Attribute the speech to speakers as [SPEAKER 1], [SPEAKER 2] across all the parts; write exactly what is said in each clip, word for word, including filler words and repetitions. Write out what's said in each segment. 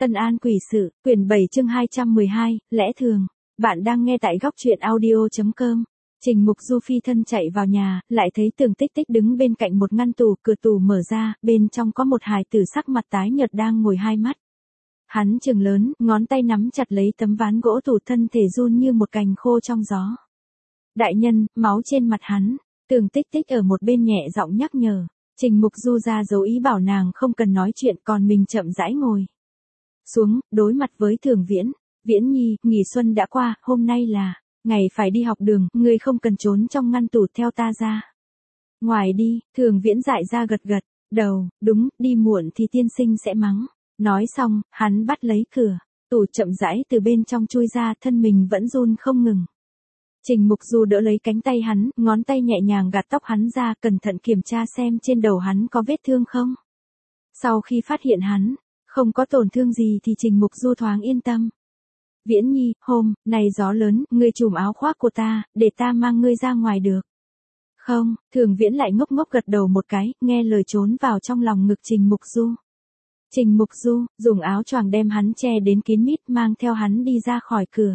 [SPEAKER 1] Tân An quỷ sự, quyển bảy chương hai trăm mười hai, lẽ thường. Bạn đang nghe tại góc truyện audio chấm com. Trình Mục Du phi thân chạy vào nhà, lại thấy Tường Tích Tích đứng bên cạnh một ngăn tủ, cửa tủ mở ra, bên trong có một hài tử sắc mặt tái nhợt đang ngồi hai mắt. Hắn trừng lớn, ngón tay nắm chặt lấy tấm ván gỗ tủ, thân thể run như một cành khô trong gió. Đại nhân, máu trên mặt hắn. Tường Tích Tích ở một bên nhẹ giọng nhắc nhở. Trình Mục Du ra dấu ý bảo nàng không cần nói chuyện, còn mình chậm rãi ngồi xuống, đối mặt với Thường Viễn. Viễn Nhi, nghỉ xuân đã qua, hôm nay là ngày phải đi học đường, ngươi không cần trốn trong ngăn tủ, theo ta ra ngoài đi. Thường Viễn dại ra gật gật đầu, đúng, đi muộn thì tiên sinh sẽ mắng. Nói xong, hắn bắt lấy cửa tủ, chậm rãi từ bên trong chui ra, thân mình vẫn run không ngừng. Trình Mục Du đỡ lấy cánh tay hắn, ngón tay nhẹ nhàng gạt tóc hắn ra, cẩn thận kiểm tra xem trên đầu hắn có vết thương không. Sau khi phát hiện hắn không có tổn thương gì thì Trình Mục Du thoáng yên tâm. Viễn Nhi, hôm nay gió lớn, ngươi trùm áo khoác của ta, để ta mang ngươi ra ngoài được không? Thường Viễn lại ngốc ngốc gật đầu một cái, nghe lời trốn vào trong lòng ngực Trình Mục Du. Trình Mục Du dùng áo choàng đem hắn che đến kín mít, mang theo hắn đi ra khỏi cửa.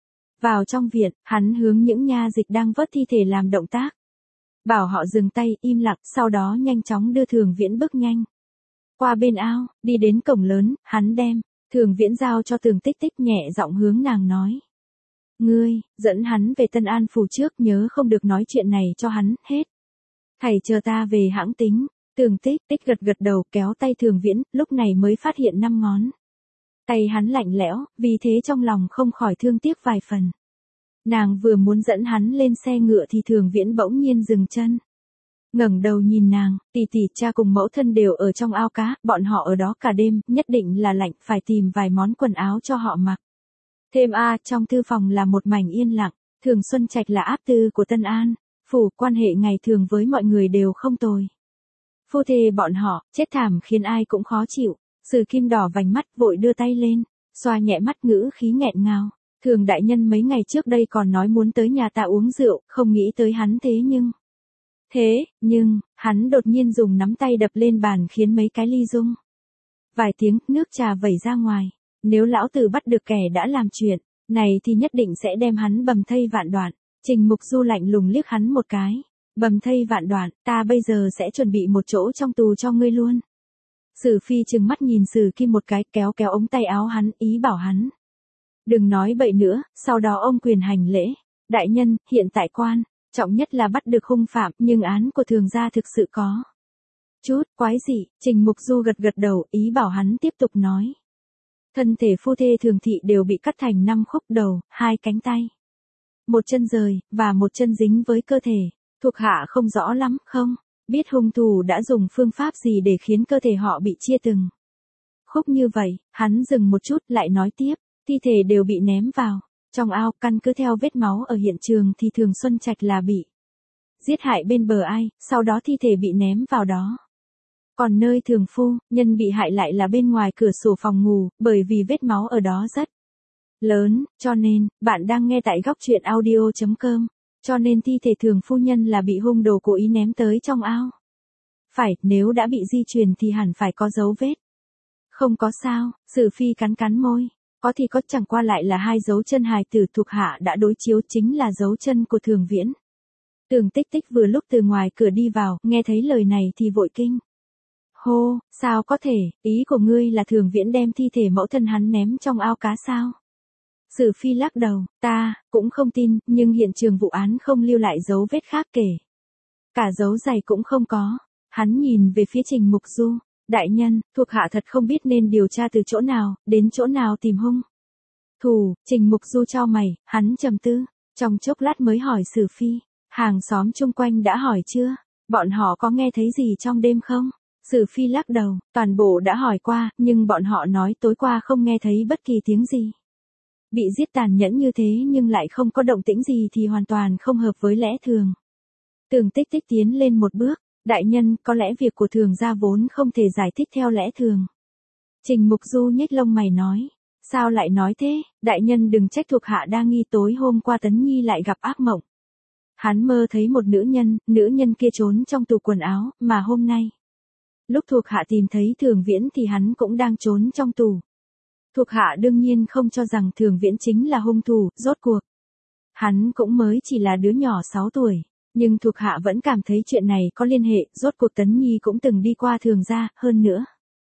[SPEAKER 1] Vào trong viện, hắn hướng những nha dịch đang vớt thi thể làm động tác. Bảo họ dừng tay, im lặng, sau đó nhanh chóng đưa Thường Viễn bước nhanh qua bên ao, đi đến cổng lớn, hắn đem Thường Viễn giao cho Tường Tích Tích, nhẹ giọng hướng nàng nói. Ngươi, dẫn hắn về Tân An phủ trước, nhớ không được nói chuyện này cho hắn, hết. Thầy chờ ta về hãng tính. Tường Tích Tích gật gật đầu, kéo tay Thường Viễn, lúc này mới phát hiện năm ngón tay hắn lạnh lẽo, vì thế trong lòng không khỏi thương tiếc vài phần. Nàng vừa muốn dẫn hắn lên xe ngựa thì Thường Viễn bỗng nhiên dừng chân. Ngẩng đầu nhìn nàng, tỷ tỷ, cha cùng mẫu thân đều ở trong ao cá, bọn họ ở đó cả đêm, nhất định là lạnh, phải tìm vài món quần áo cho họ mặc. Thêm a, trong thư phòng là một mảnh yên lặng. Thường Xuân Trạch là áp tư của Tân An phủ, quan hệ ngày thường với mọi người đều không tồi. Phu thê bọn họ, chết thảm khiến ai cũng khó chịu. Sử Kim đỏ vành mắt, vội đưa tay lên, xoa nhẹ mắt, ngữ khí nghẹn ngào. Thường đại nhân mấy ngày trước đây còn nói muốn tới nhà ta uống rượu, không nghĩ tới hắn thế nhưng... Thế, nhưng, hắn đột nhiên dùng nắm tay đập lên bàn khiến mấy cái ly rung. Vài tiếng, nước trà vẩy ra ngoài. Nếu lão tử bắt được kẻ đã làm chuyện này thì nhất định sẽ đem hắn bầm thây vạn đoạn. Trình Mục Du lạnh lùng liếc hắn một cái. Bầm thây vạn đoạn, ta bây giờ sẽ chuẩn bị một chỗ trong tù cho ngươi luôn. Sử Phi trừng mắt nhìn Sử Kim một cái, kéo kéo ống tay áo hắn, ý bảo hắn đừng nói bậy nữa. Sau đó ông quyền hành lễ. Đại nhân, hiện tại quan trọng nhất là bắt được hung phạm, nhưng án của Thường gia thực sự có chút quái dị. Trình Mục Du gật gật đầu, ý bảo hắn tiếp tục nói. Thân thể phu thê Thường thị đều bị cắt thành năm khúc, đầu, hai cánh tay, một chân rời, và một chân dính với cơ thể. Thuộc hạ không rõ lắm, không biết hung thủ đã dùng phương pháp gì để khiến cơ thể họ bị chia từng khúc như vậy. Hắn dừng một chút, lại nói tiếp. Thi thể đều bị ném vào trong ao, căn cứ theo vết máu ở hiện trường thì Thường Xuân Trạch là bị giết hại bên bờ ai, sau đó thi thể bị ném vào đó. Còn nơi Thường phu nhân bị hại lại là bên ngoài cửa sổ phòng ngủ, bởi vì vết máu ở đó rất lớn, cho nên, bạn đang nghe tại góc truyện audio chấm com, cho nên thi thể Thường phu nhân là bị hung đồ cố ý ném tới trong ao. Phải, nếu đã bị di truyền thì hẳn phải có dấu vết. Không có sao, Sử Phi cắn cắn môi. Có thì có, chẳng qua lại là hai dấu chân hài tử, thuộc hạ đã đối chiếu, chính là dấu chân của Thường Viễn. Tường Tích Tích vừa lúc từ ngoài cửa đi vào, nghe thấy lời này thì vội kinh hô, sao có thể, ý của ngươi là Thường Viễn đem thi thể mẫu thân hắn ném trong ao cá sao? Sử Phi lắc đầu, ta cũng không tin, nhưng hiện trường vụ án không lưu lại dấu vết khác, kể cả dấu giày cũng không có. Hắn nhìn về phía Trình Mục Du. Đại nhân, thuộc hạ thật không biết nên điều tra từ chỗ nào đến chỗ nào tìm hung thủ. Trình Mục Du chau mày, hắn trầm tư, trong chốc lát mới hỏi Sử Phi, hàng xóm chung quanh đã hỏi chưa? Bọn họ có nghe thấy gì trong đêm không? Sử Phi lắc đầu, toàn bộ đã hỏi qua, nhưng bọn họ nói tối qua không nghe thấy bất kỳ tiếng gì. Bị giết tàn nhẫn như thế nhưng lại không có động tĩnh gì thì hoàn toàn không hợp với lẽ thường. Tường Tích Tích tiến lên một bước. Đại nhân, có lẽ việc của Thường gia vốn không thể giải thích theo lẽ thường. Trình Mục Du nhếch lông mày nói. Sao lại nói thế? Đại nhân đừng trách thuộc hạ đa nghi, tối hôm qua Tấn Nhi lại gặp ác mộng. Hắn mơ thấy một nữ nhân, nữ nhân kia trốn trong tủ quần áo, mà hôm nay lúc thuộc hạ tìm thấy Thường Viễn thì hắn cũng đang trốn trong tủ Thuộc hạ đương nhiên không cho rằng Thường Viễn chính là hung thủ, rốt cuộc. Hắn cũng mới chỉ là đứa nhỏ sáu tuổi, nhưng thuộc hạ vẫn cảm thấy chuyện này có liên hệ, rốt cuộc Tấn Nhi cũng từng đi qua Thường gia, hơn nữa.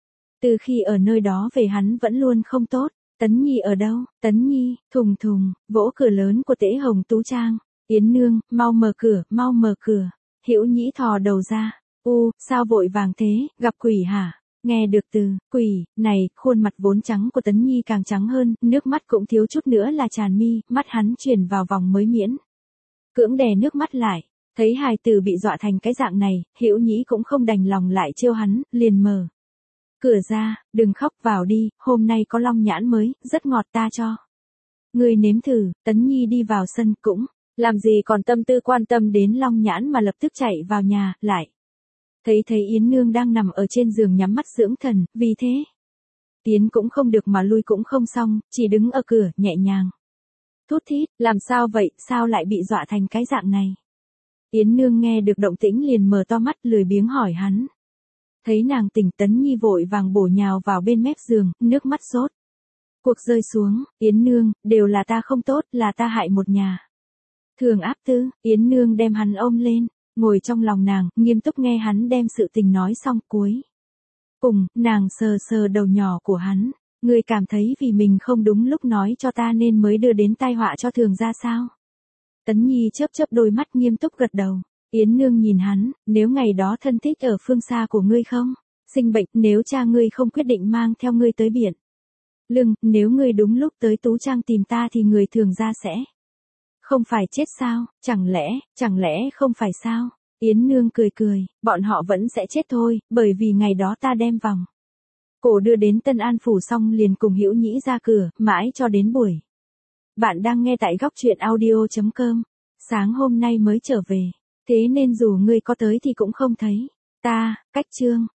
[SPEAKER 1] Từ khi ở nơi đó về hắn vẫn luôn không tốt. Tấn Nhi ở đâu? Tấn Nhi, thùng thùng, vỗ cửa lớn của Tễ Hồng Tú Trang. Yến nương, mau mở cửa, mau mở cửa. Hữu Nhĩ thò đầu ra. U, sao vội vàng thế, gặp quỷ hả? Nghe được từ, quỷ, này, khuôn mặt vốn trắng của Tấn Nhi càng trắng hơn, nước mắt cũng thiếu chút nữa là tràn mi, mắt hắn chuyển vào vòng mới miễn. Cưỡng đè nước mắt lại, thấy hài tử bị dọa thành cái dạng này, Hữu Nhĩ cũng không đành lòng lại trêu hắn, liền mở cửa ra, đừng khóc vào đi, hôm nay có long nhãn mới, rất ngọt ta cho. Người nếm thử, Tấn Nhi đi vào sân cũng, làm gì còn tâm tư quan tâm đến long nhãn mà lập tức chạy vào nhà, lại. Thấy thấy Yến Nương đang nằm ở trên giường nhắm mắt dưỡng thần, vì thế. Tiến cũng không được mà lui cũng không xong, chỉ đứng ở cửa, nhẹ nhàng. Thút thít, làm sao vậy, sao lại bị dọa thành cái dạng này? Yến Nương nghe được động tĩnh liền mở to mắt lười biếng hỏi hắn. Thấy nàng tỉnh Tấn Nhi vội vàng bổ nhào vào bên mép giường, nước mắt rốt. Cuộc rơi xuống, Yến Nương, đều là ta không tốt, là ta hại một nhà. Thường áp tư, Yến Nương đem hắn ôm lên, ngồi trong lòng nàng, nghiêm túc nghe hắn đem sự tình nói xong cuối. Cùng, nàng sờ sờ đầu nhỏ của hắn, ngươi cảm thấy vì mình không đúng lúc nói cho ta nên mới đưa đến tai họa cho Thường gia sao? Tấn Nhi chớp chớp đôi mắt nghiêm túc gật đầu. Yến Nương nhìn hắn, nếu ngày đó thân thích ở phương xa của ngươi không? Sinh bệnh, nếu cha ngươi không quyết định mang theo ngươi tới biển. Lưng, nếu ngươi đúng lúc tới Tú Trang tìm ta thì người Thường gia sẽ. Không phải chết sao, chẳng lẽ, chẳng lẽ không phải sao? Yến Nương cười cười, bọn họ vẫn sẽ chết thôi, bởi vì ngày đó ta đem vòng cổ đưa đến Tân An Phủ xong liền cùng Hữu Nhĩ ra cửa, mãi cho đến buổi. Bạn đang nghe tại góc truyện audio chấm com. Sáng hôm nay mới trở về, thế nên dù ngươi có tới thì cũng không thấy. Ta, cách chương.